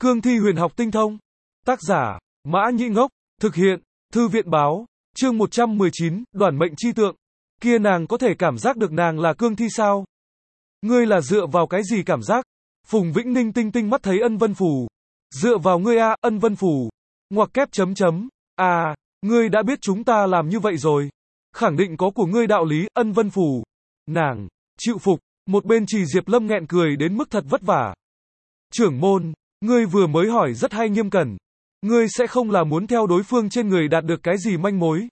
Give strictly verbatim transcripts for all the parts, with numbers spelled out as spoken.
Cương thi huyền học tinh thông. Tác giả, Mã Nhĩ Ngốc. Thực hiện, Thư viện báo. Chương một trăm mười chín, đoản mệnh chi tượng. Kia nàng có thể cảm giác được nàng là cương thi sao? Ngươi là dựa vào cái gì cảm giác? Phùng Vĩnh Ninh tinh tinh mắt thấy Ân Vân Phù. Dựa vào ngươi a, Ân Vân Phù. Ngoặc kép chấm chấm. À, ngươi đã biết chúng ta làm như vậy rồi. Khẳng định có của ngươi đạo lý, Ân Vân Phù. Nàng, chịu phục. Một bên Trì Diệp Lâm nghẹn cười đến mức thật vất vả. Trưởng môn, ngươi vừa mới hỏi rất hay Nghiêm Cẩn. Ngươi sẽ không là muốn theo đối phương trên người đạt được cái gì manh mối.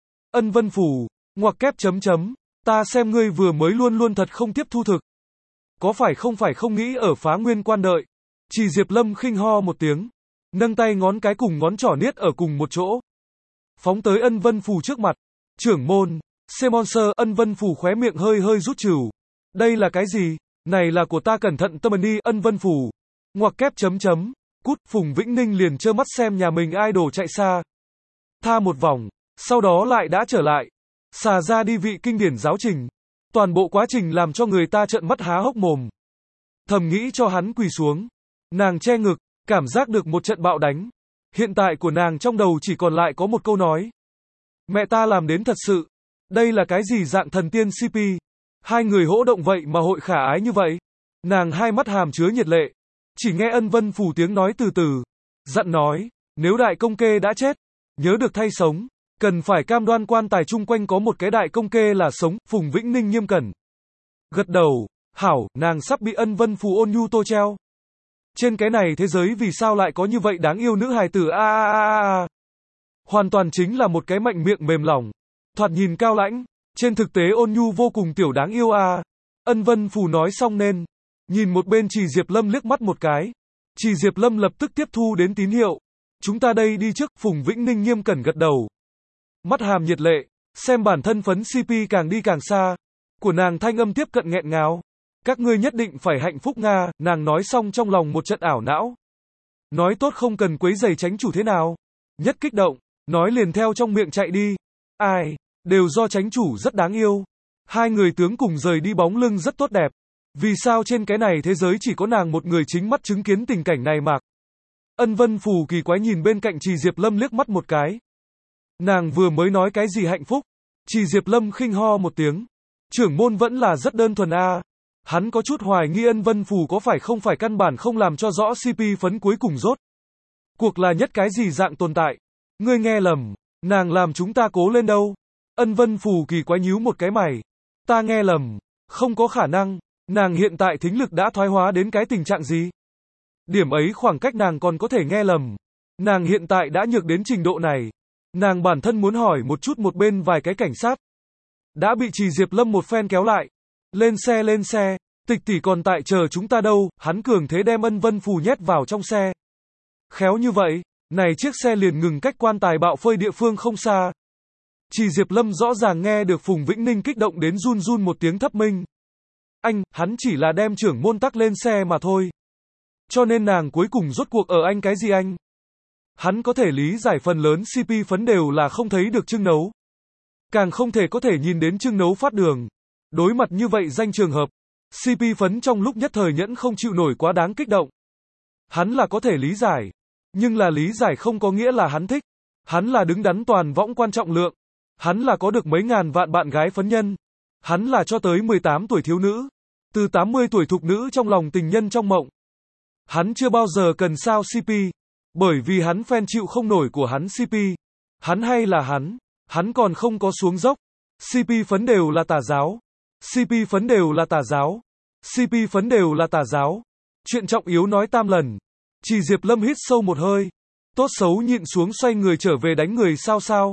Ân Vân Phù, ngoặc kép chấm chấm, ta xem ngươi vừa mới luôn luôn thật không tiếp thu thực. Có phải không phải không nghĩ ở Phá Nguyên Quan đợi. Trì Diệp Lâm khinh ho một tiếng, nâng tay ngón cái cùng ngón trỏ niết ở cùng một chỗ. Phóng tới Ân Vân Phù trước mặt. Trưởng môn, Semonser, Ân Vân Phù khóe miệng hơi hơi rút trừu. Đây là cái gì? Này là của ta, cẩn thận tâm đi, Ân Vân Phù. Ngoặc kép chấm chấm, cút. Phùng Vĩnh Ninh liền trơ mắt xem nhà mình idol chạy xa. Tha một vòng, sau đó lại đã trở lại. Xà ra đi vị kinh điển giáo trình. Toàn bộ quá trình làm cho người ta trợn mắt há hốc mồm. Thầm nghĩ cho hắn quỳ xuống. Nàng che ngực, cảm giác được một trận bạo đánh. Hiện tại của nàng trong đầu chỉ còn lại có một câu nói. Mẹ ta làm đến thật sự. Đây là cái gì dạng thần tiên xê pê? Hai người hỗ động vậy mà hội khả ái như vậy. Nàng hai mắt hàm chứa nhiệt lệ. Chỉ nghe Ân Vân Phù tiếng nói từ từ. Dặn nói, nếu đại công kê đã chết, nhớ được thay sống. Cần phải cam đoan quan tài chung quanh có một cái đại công kê là sống. Phùng Vĩnh Ninh nghiêm cẩn. Gật đầu, hảo, nàng sắp bị Ân Vân Phù ôn nhu tô treo. Trên cái này thế giới vì sao lại có như vậy đáng yêu nữ hài tử a a a a. Hoàn toàn chính là một cái mạnh miệng mềm lòng. Thoạt nhìn cao lãnh, trên thực tế ôn nhu vô cùng tiểu đáng yêu a. Ân Vân Phù nói xong nên nhìn một bên Trì Diệp Lâm liếc mắt một cái. Trì Diệp Lâm lập tức tiếp thu đến tín hiệu. Chúng ta đây đi trước. Phùng Vĩnh Ninh nghiêm cẩn gật đầu. Mắt hàm nhiệt lệ, xem bản thân phấn xê pê càng đi càng xa. Của nàng thanh âm tiếp cận nghẹn ngào. Các ngươi nhất định phải hạnh phúc Nga, nàng nói xong trong lòng một trận ảo não. Nói tốt không cần quấy giày tránh chủ thế nào. Nhất kích động, nói liền theo trong miệng chạy đi. Ai, đều do tránh chủ rất đáng yêu. Hai người tướng cùng rời đi bóng lưng rất tốt đẹp. Vì sao trên cái này thế giới chỉ có nàng một người chính mắt chứng kiến tình cảnh này mạc? Ân Vân Phù kỳ quái nhìn bên cạnh Trì Diệp Lâm liếc mắt một cái. Nàng vừa mới nói cái gì hạnh phúc? Trì Diệp Lâm khinh ho một tiếng. Trưởng môn vẫn là rất đơn thuần a. Hắn có chút hoài nghi Ân Vân Phù có phải không phải căn bản không làm cho rõ xê pê phấn cuối cùng rốt. Cuộc là nhất cái gì dạng tồn tại? Ngươi nghe lầm, nàng làm chúng ta cố lên đâu. Ân Vân Phù kỳ quái nhíu một cái mày. Ta nghe lầm, không có khả năng. Nàng hiện tại thính lực đã thoái hóa đến cái tình trạng gì? Điểm ấy khoảng cách nàng còn có thể nghe lầm. Nàng hiện tại đã nhược đến trình độ này. Nàng bản thân muốn hỏi một chút một bên vài cái cảnh sát. Đã bị Trì Diệp Lâm một phen kéo lại. Lên xe lên xe, tịch tỷ còn tại chờ chúng ta đâu. Hắn cường thế đem Ân Vân Phù nhét vào trong xe. Khéo như vậy, này chiếc xe liền ngừng cách quan tài bạo phơi địa phương không xa. Trì Diệp Lâm rõ ràng nghe được Phùng Vĩnh Ninh kích động đến run run một tiếng thấp minh. Anh, hắn chỉ là đem trưởng môn tắc lên xe mà thôi. Cho nên nàng cuối cùng rốt cuộc ở anh cái gì anh? Hắn có thể lý giải phần lớn xê pê phấn đều là không thấy được trưng nấu. Càng không thể có thể nhìn đến trưng nấu phát đường. Đối mặt như vậy danh trường hợp, xê pê phấn trong lúc nhất thời nhẫn không chịu nổi quá đáng kích động. Hắn là có thể lý giải. Nhưng là lý giải không có nghĩa là hắn thích. Hắn là đứng đắn toàn võng quan trọng lượng. Hắn là có được mấy ngàn vạn bạn gái phấn nhân. Hắn là cho tới mười tám tuổi thiếu nữ. Từ tám mươi tuổi thục nữ trong lòng tình nhân trong mộng. Hắn chưa bao giờ cần sao xê pê. Bởi vì hắn fan chịu không nổi của hắn xê pê. Hắn hay là hắn. Hắn còn không có xuống dốc. xê pê phấn đều là tà giáo. xê pê phấn đều là tà giáo. xê pê phấn đều là tà giáo. Chuyện trọng yếu nói tam lần. Trì Diệp Lâm hít sâu một hơi. Tốt xấu nhịn xuống xoay người trở về đánh người sao sao.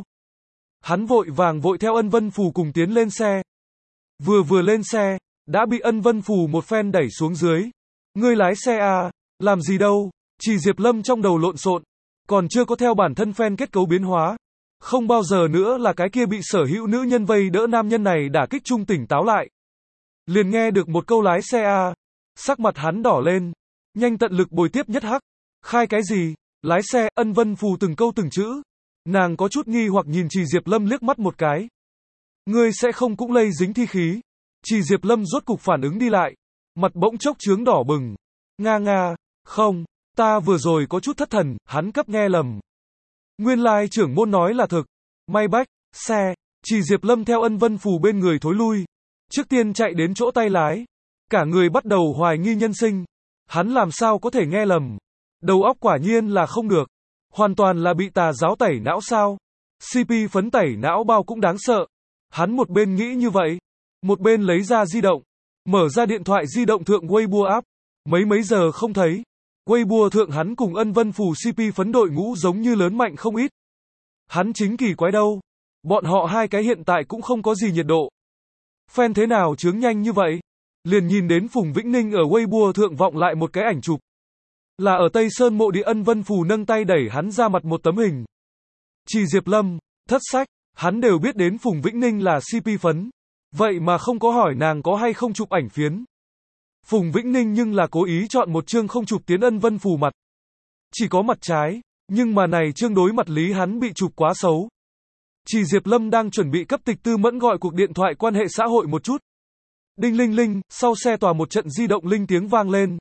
Hắn vội vàng vội theo Ân Vân Phù cùng tiến lên xe. Vừa vừa lên xe, đã bị Ân Vân Phù một phen đẩy xuống dưới. Ngươi lái xe à, làm gì đâu? Trì Diệp Lâm trong đầu lộn xộn, còn chưa có theo bản thân phen kết cấu biến hóa. Không bao giờ nữa là cái kia bị sở hữu nữ nhân vây đỡ nam nhân này đả kích trung tỉnh táo lại. Liền nghe được một câu lái xe à. Sắc mặt hắn đỏ lên, nhanh tận lực bồi tiếp nhất hắc. Khai cái gì? Lái xe, Ân Vân Phù từng câu từng chữ. Nàng có chút nghi hoặc nhìn Trì Diệp Lâm liếc mắt một cái. Ngươi sẽ không cũng lây dính thi khí. Trì Diệp Lâm rốt cục phản ứng đi lại. Mặt bỗng chốc chướng đỏ bừng. Nga nga, không, Ta vừa rồi có chút thất thần, hắn cấp nghe lầm. Nguyên lai trưởng môn nói là thực. May bách, xe, Chỉ Diệp Lâm theo Ân Vân Phù bên người thối lui. Trước tiên chạy đến chỗ tay lái. Cả người bắt đầu hoài nghi nhân sinh. Hắn làm sao có thể nghe lầm. Đầu óc quả nhiên là không được. Hoàn toàn là bị tà giáo tẩy não sao. xê pê phấn tẩy não bao cũng đáng sợ. Hắn một bên nghĩ như vậy. Một bên lấy ra di động. Mở ra điện thoại di động thượng Weibo app. Mấy mấy giờ không thấy. Weibo thượng hắn cùng Ân Vân Phù xê pê phấn đội ngũ giống như lớn mạnh không ít. Hắn chính kỳ quái đâu. Bọn họ hai cái hiện tại cũng không có gì nhiệt độ. Fan thế nào chướng nhanh như vậy? Liền nhìn đến Phùng Vĩnh Ninh ở Weibo thượng vọng lại một cái ảnh chụp. Là ở Tây Sơn mộ địa Ân Vân Phù nâng tay đẩy hắn ra mặt một tấm hình. Chỉ Diệp Lâm, thất sách, hắn đều biết đến Phùng Vĩnh Ninh là xê pê phấn. Vậy mà không có hỏi nàng có hay không chụp ảnh phiến. Phùng Vĩnh Ninh nhưng là cố ý chọn một chương không chụp tiến Ân Vân Phù mặt. Chỉ có mặt trái, nhưng mà này chương đối mặt lý hắn bị chụp quá xấu. Chỉ Diệp Lâm đang chuẩn bị cấp Tịch Tư Mẫn gọi cuộc điện thoại quan hệ xã hội một chút. Đinh linh linh, sau xe tòa một trận di động linh tiếng vang lên.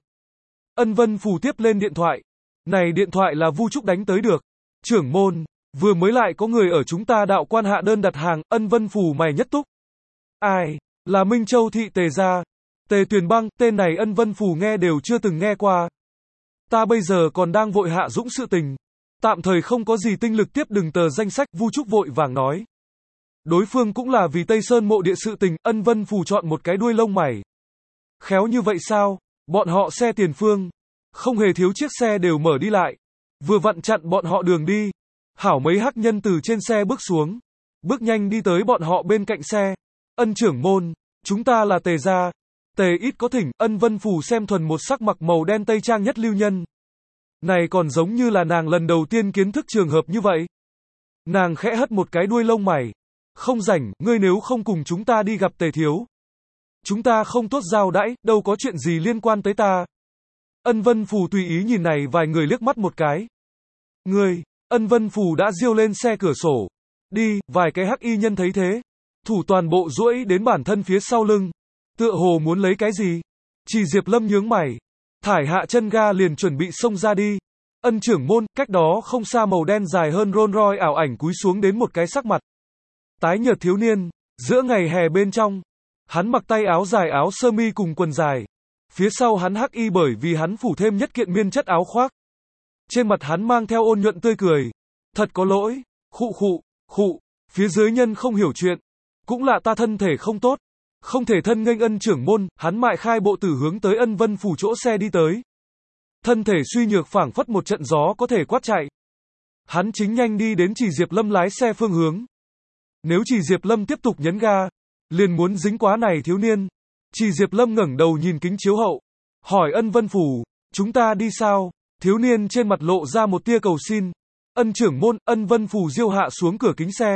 Ân Vân Phù tiếp lên điện thoại. Này điện thoại là Vu Trúc đánh tới được. Trưởng môn, vừa mới lại có người ở chúng ta đạo quan hạ đơn đặt hàng, Ân Vân Phù mày nhất túc. Ai? Là Minh Châu thị Tề gia. Tề Tuyền Băng, tên này Ân Vân Phù nghe đều chưa từng nghe qua. Ta bây giờ còn đang vội hạ dũng sự tình. Tạm thời không có gì tinh lực tiếp đừng tờ danh sách, Vu Trúc vội vàng nói. Đối phương cũng là vì Tây Sơn mộ địa sự tình, Ân Vân Phù chọn một cái đuôi lông mày. Khéo như vậy sao? Bọn họ xe tiền phương. Không hề thiếu chiếc xe đều mở đi lại. Vừa vặn chặn bọn họ đường đi. Hảo mấy hắc nhân từ trên xe bước xuống. Bước nhanh đi tới bọn họ bên cạnh xe. Ân trưởng môn, chúng ta là Tề gia. Tề ít có thỉnh, Ân Vân Phù xem thuần một sắc mặc màu đen tây trang nhất lưu nhân. Này còn giống như là nàng lần đầu tiên kiến thức trường hợp như vậy. Nàng khẽ hất một cái đuôi lông mày. Không rảnh, ngươi nếu không cùng chúng ta đi gặp Tề thiếu. Chúng ta không tốt giao đãi, đâu có chuyện gì liên quan tới ta. Ân Vân Phù tùy ý nhìn này vài người liếc mắt một cái. Ngươi, Ân Vân Phù đã giêu lên xe cửa sổ. Đi, vài cái hắc y nhân thấy thế. Thủ toàn bộ duỗi đến bản thân phía sau lưng. Tựa hồ muốn lấy cái gì? Chỉ Diệp Lâm nhướng mày. Thải hạ chân ga liền chuẩn bị xông ra đi. Ân trưởng môn, cách đó không xa màu đen dài hơn Rolls Royce ảo ảnh cúi xuống đến một cái sắc mặt. Tái nhợt thiếu niên, giữa ngày hè bên trong. Hắn mặc tay áo dài áo sơ mi cùng quần dài. Phía sau hắn hắc y bởi vì hắn phủ thêm nhất kiện miên chất áo khoác. Trên mặt hắn mang theo ôn nhuận tươi cười. Thật có lỗi, khụ khụ, khụ, phía dưới nhân không hiểu chuyện. Cũng là ta thân thể không tốt. Không thể thân nghênh Ân trưởng môn, hắn mại khai bộ tử hướng tới Ân Vân Phù chỗ xe đi tới. Thân thể suy nhược phảng phất một trận gió có thể quát chạy. Hắn chính nhanh đi đến Chỉ Diệp Lâm lái xe phương hướng. Nếu Chỉ Diệp Lâm tiếp tục nhấn ga, liền muốn dính quá này thiếu niên. Chỉ Diệp Lâm ngẩng đầu nhìn kính chiếu hậu. Hỏi Ân Vân Phù, chúng ta đi sao? Thiếu niên trên mặt lộ ra một tia cầu xin. Ân trưởng môn, Ân Vân Phù diêu hạ xuống cửa kính xe.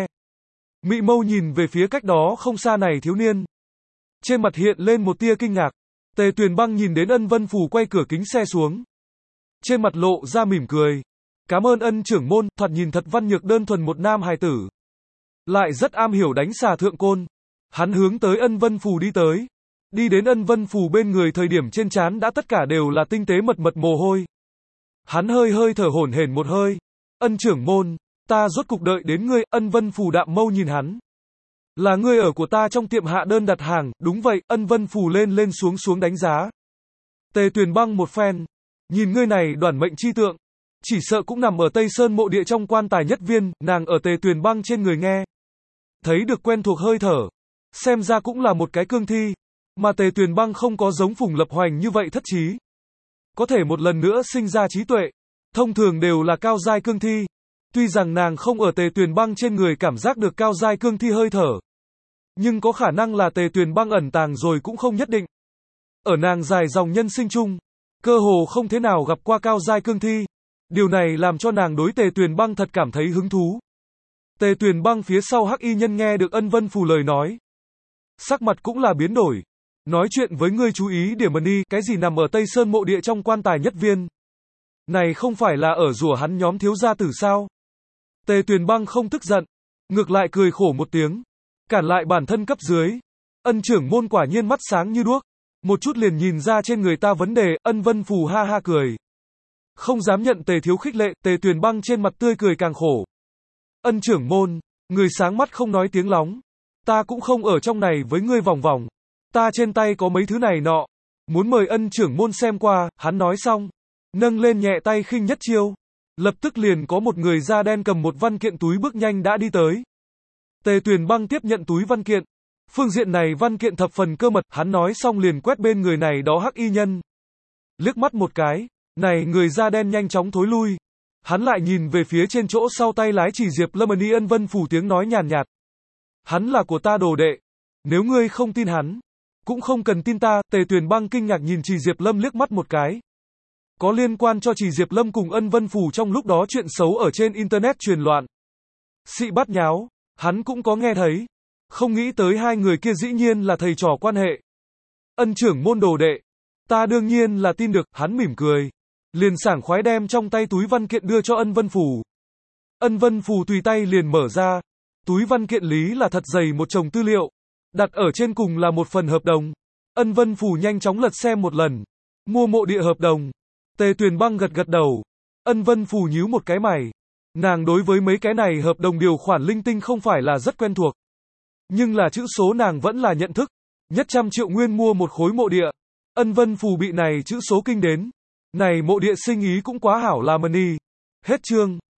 Mị mâu nhìn về phía cách đó không xa này thiếu niên. Trên mặt hiện lên một tia kinh ngạc. Tề Tuyền Băng nhìn đến Ân Vân Phù quay cửa kính xe xuống. Trên mặt lộ ra mỉm cười. Cảm ơn Ân trưởng môn, thoạt nhìn thật văn nhược đơn thuần một nam hài tử. Lại rất am hiểu đánh xà thượng côn. Hắn hướng tới Ân Vân Phù đi tới. Đi đến Ân Vân Phù bên người thời điểm trên trán đã tất cả đều là tinh tế mật mật mồ hôi. Hắn hơi hơi thở hổn hển một hơi. Ân trưởng môn, ta rốt cục đợi đến ngươi. Ân Vân Phù đạm mâu nhìn hắn. Là ngươi ở của ta trong tiệm hạ đơn đặt hàng, đúng vậy. Ân Vân Phù lên lên xuống xuống đánh giá. Tề Tuyền Băng một phen. Nhìn ngươi này đoản mệnh chi tượng. Chỉ sợ cũng nằm ở Tây Sơn mộ địa trong quan tài nhất viên, nàng ở Tề Tuyền Băng trên người nghe. Thấy được quen thuộc hơi thở. Xem ra cũng là một cái cương thi. Mà Tề Tuyền Băng không có giống Phùng Lập Hoành như vậy thất trí. Có thể một lần nữa sinh ra trí tuệ. Thông thường đều là cao giai cương thi. Tuy rằng nàng không ở Tề Tuyền Băng trên người cảm giác được cao giai cương thi hơi thở. Nhưng có khả năng là Tề Tuyền Băng ẩn tàng rồi cũng không nhất định. Ở nàng dài dòng nhân sinh chung, cơ hồ không thế nào gặp qua cao giai cương thi. Điều này làm cho nàng đối Tề Tuyền Băng thật cảm thấy hứng thú. Tề Tuyền Băng phía sau hắc y nhân nghe được Ân Vân Phù lời nói. Sắc mặt cũng là biến đổi. Nói chuyện với ngươi chú ý điểm mần đi, cái gì nằm ở Tây Sơn mộ địa trong quan tài nhất viên. Này không phải là ở rủa hắn nhóm thiếu gia tử sao? Tề Tuyền Băng không tức giận. Ngược lại cười khổ một tiếng. Cản lại bản thân cấp dưới. Ân trưởng môn quả nhiên mắt sáng như đuốc. Một chút liền nhìn ra trên người ta vấn đề. Ân Vân Phù ha ha cười. Không dám nhận Tề thiếu khích lệ, Tề Tuyền Băng trên mặt tươi cười càng khổ. Ân trưởng môn, người sáng mắt không nói tiếng lóng. Ta cũng không ở trong này với ngươi vòng vòng. Ta trên tay có mấy thứ này nọ. Muốn mời ân trưởng môn xem qua, hắn nói xong. Nâng lên nhẹ tay khinh nhất chiêu. Lập tức liền có một người da đen cầm một văn kiện túi bước nhanh đã đi tới. Tề Tuyền Băng tiếp nhận túi văn kiện. Phương diện này văn kiện thập phần cơ mật, hắn nói xong liền quét bên người này đó hắc y nhân. Liếc mắt một cái, này người da đen nhanh chóng thối lui. Hắn lại nhìn về phía trên chỗ sau tay lái chỉ Diệp Lâm ân y ân vân phủ tiếng nói nhàn nhạt. Hắn là của ta đồ đệ. Nếu ngươi không tin hắn, cũng không cần tin ta. Tề Tuyền Băng kinh ngạc nhìn Trì Diệp Lâm liếc mắt một cái. Có liên quan cho Trì Diệp Lâm cùng ân vân phủ trong lúc đó chuyện xấu ở trên internet truyền loạn. Xị bắt nháo, hắn cũng có nghe thấy. Không nghĩ tới hai người kia dĩ nhiên là thầy trò quan hệ. Ân trưởng môn đồ đệ. Ta đương nhiên là tin được, hắn mỉm cười. Liền sảng khoái đem trong tay túi văn kiện đưa cho ân vân phủ. Ân vân phủ tùy tay liền mở ra. Túi văn kiện lý là thật dày một chồng tư liệu. Đặt ở trên cùng là một phần hợp đồng. Ân vân phủ nhanh chóng lật xem một lần. Mua mộ địa hợp đồng. Tề Tuyền Băng gật gật đầu. Ân vân phủ nhíu một cái mày. Nàng đối với mấy cái này hợp đồng điều khoản linh tinh không phải là rất quen thuộc. Nhưng là chữ số nàng vẫn là nhận thức. Nhất trăm triệu nguyên mua một khối mộ địa. Ân vân phủ bị này chữ số kinh đến. Này mộ địa sinh ý cũng quá hảo là money. Hết chương.